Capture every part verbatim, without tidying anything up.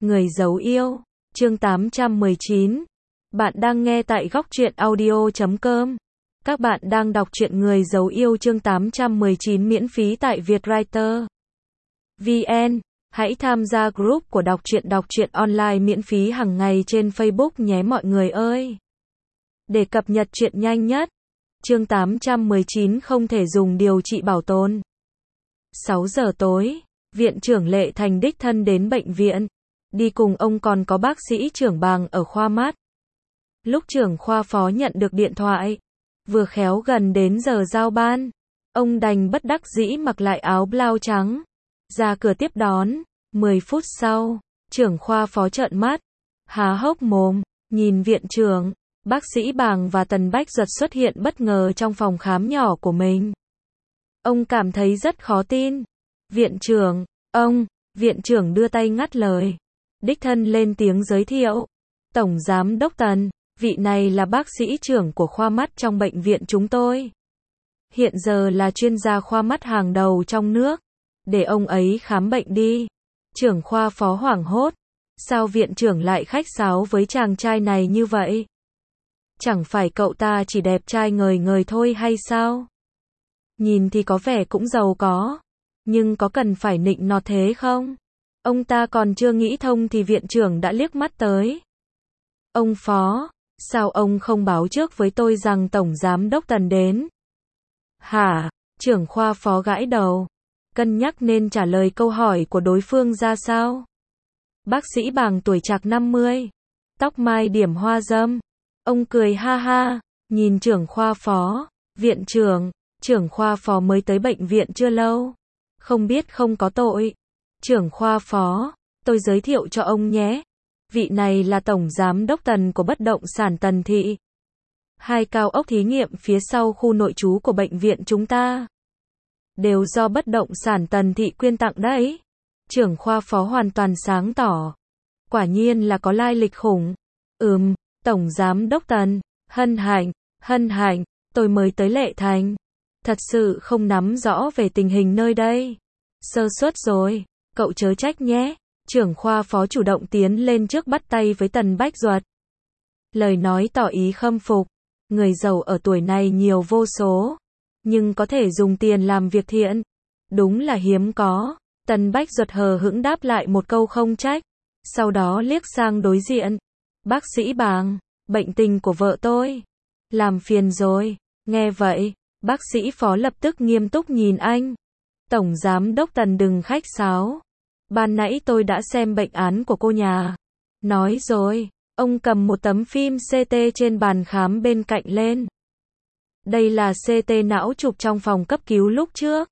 Người giấu yêu, chương tám trăm mười chín. Bạn đang nghe tại góc truyện audio chấm com. Các bạn đang đọc truyện Người giấu yêu chương tám trăm mười chín miễn phí tại Vietwriter vê en. Hãy tham gia group của đọc truyện đọc truyện online miễn phí hàng ngày trên Facebook nhé mọi người ơi. Để cập nhật truyện nhanh nhất. Chương tám trăm mười chín không thể dùng điều trị bảo tồn. sáu giờ tối, viện trưởng Lệ Thành đích thân đến bệnh viện. Đi cùng ông còn có bác sĩ trưởng Bàng ở khoa mắt. Lúc trưởng khoa phó nhận được điện thoại, vừa khéo gần đến giờ giao ban, ông đành bất đắc dĩ mặc lại áo blau trắng, ra cửa tiếp đón. mười phút sau, trưởng khoa phó trợn mắt, há hốc mồm, nhìn viện trưởng, bác sĩ Bàng và Tần Bách Duật xuất hiện bất ngờ trong phòng khám nhỏ của mình. Ông cảm thấy rất khó tin. Viện trưởng, ông, viện trưởng đưa tay ngắt lời. Đích thân lên tiếng giới thiệu. Tổng giám đốc Tần, vị này là bác sĩ trưởng của khoa mắt trong bệnh viện chúng tôi. Hiện giờ là chuyên gia khoa mắt hàng đầu trong nước. Để ông ấy khám bệnh đi. Trưởng khoa phó hoảng hốt. Sao viện trưởng lại khách sáo với chàng trai này như vậy? Chẳng phải cậu ta chỉ đẹp trai ngời ngời thôi hay sao? Nhìn thì có vẻ cũng giàu có. Nhưng có cần phải nịnh nọt thế không? Ông ta còn chưa nghĩ thông thì viện trưởng đã liếc mắt tới. Ông phó, sao ông không báo trước với tôi rằng Tổng Giám đốc Tần đến? Hả? Trưởng khoa phó gãi đầu. Cân nhắc nên trả lời câu hỏi của đối phương ra sao? Bác sĩ Bàng tuổi trạc năm mươi. Tóc mai điểm hoa râm. Ông cười ha ha, nhìn trưởng khoa phó. Viện trưởng, trưởng khoa phó mới tới bệnh viện chưa lâu. Không biết không có tội. Trưởng khoa phó, tôi giới thiệu cho ông nhé. Vị này là Tổng Giám đốc Tần của bất động sản Tần Thị. Hai cao ốc thí nghiệm phía sau khu nội trú của bệnh viện chúng ta. Đều do bất động sản Tần Thị quyên tặng đấy. Trưởng khoa phó hoàn toàn sáng tỏ. Quả nhiên là có lai lịch khủng. Ừm, Tổng Giám đốc Tần, hân hạnh, hân hạnh, tôi mới tới Lệ Thành. Thật sự không nắm rõ về tình hình nơi đây. Sơ suất rồi, cậu chớ trách nhé. Trưởng khoa phó chủ động tiến lên trước bắt tay với Tần Bách Duật. Lời nói tỏ ý khâm phục. Người giàu ở tuổi này nhiều vô số. Nhưng có thể dùng tiền làm việc thiện. Đúng là hiếm có. Tần Bách Duật hờ hững đáp lại một câu không trách. Sau đó liếc sang đối diện. Bác sĩ Bàng, bệnh tình của vợ tôi. Làm phiền rồi. Nghe vậy, bác sĩ phó lập tức nghiêm túc nhìn anh. Tổng Giám đốc Tần đừng khách sáo. Ban nãy tôi đã xem bệnh án của cô nhà. Nói rồi, ông cầm một tấm phim xê tê trên bàn khám bên cạnh lên. Đây là xê tê não chụp trong phòng cấp cứu lúc trước.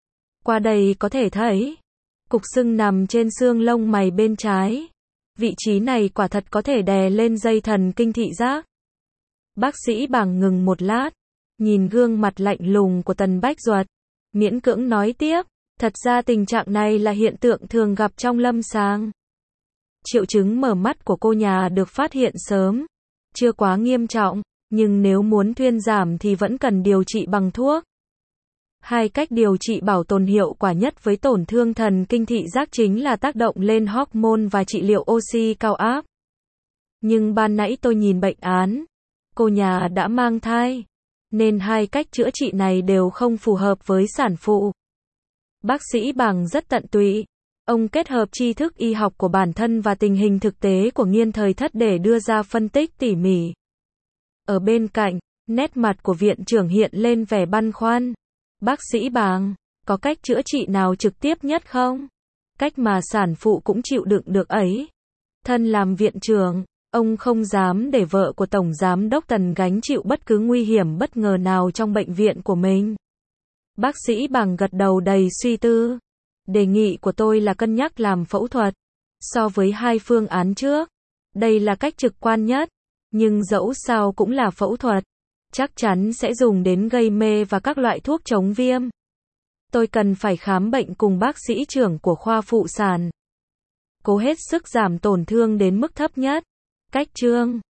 Qua đây có thể thấy, cục sưng nằm trên xương lông mày bên trái. Vị trí này quả thật có thể đè lên dây thần kinh thị giác. Bác sĩ Bàng ngừng một lát, nhìn gương mặt lạnh lùng của Tần Bách Duật. Miễn cưỡng nói tiếp, thật ra tình trạng này là hiện tượng thường gặp trong lâm sàng. Triệu chứng mở mắt của cô nhà được phát hiện sớm, chưa quá nghiêm trọng, nhưng nếu muốn thuyên giảm thì vẫn cần điều trị bằng thuốc. Hai cách điều trị bảo tồn hiệu quả nhất với tổn thương thần kinh thị giác chính là tác động lên hormone và trị liệu oxy cao áp. Nhưng ban nãy tôi nhìn bệnh án, cô nhà đã mang thai, nên hai cách chữa trị này đều không phù hợp với sản phụ. Bác sĩ Bàng rất tận tụy. Ông kết hợp tri thức y học của bản thân và tình hình thực tế của nghiên thời thất để đưa ra phân tích tỉ mỉ. Ở bên cạnh, nét mặt của viện trưởng hiện lên vẻ băn khoăn. Bác sĩ Bàng, có cách chữa trị nào trực tiếp nhất không? Cách mà sản phụ cũng chịu đựng được ấy. Thân làm viện trưởng, ông không dám để vợ của Tổng Giám đốc Tần gánh chịu bất cứ nguy hiểm bất ngờ nào trong bệnh viện của mình. Bác sĩ Bàng gật đầu đầy suy tư. Đề nghị của tôi là cân nhắc làm phẫu thuật. So với hai phương án trước, đây là cách trực quan nhất. Nhưng dẫu sao cũng là phẫu thuật. Chắc chắn sẽ dùng đến gây mê và các loại thuốc chống viêm. Tôi cần phải khám bệnh cùng bác sĩ trưởng của khoa phụ sản. Cố hết sức giảm tổn thương đến mức thấp nhất. Cách chương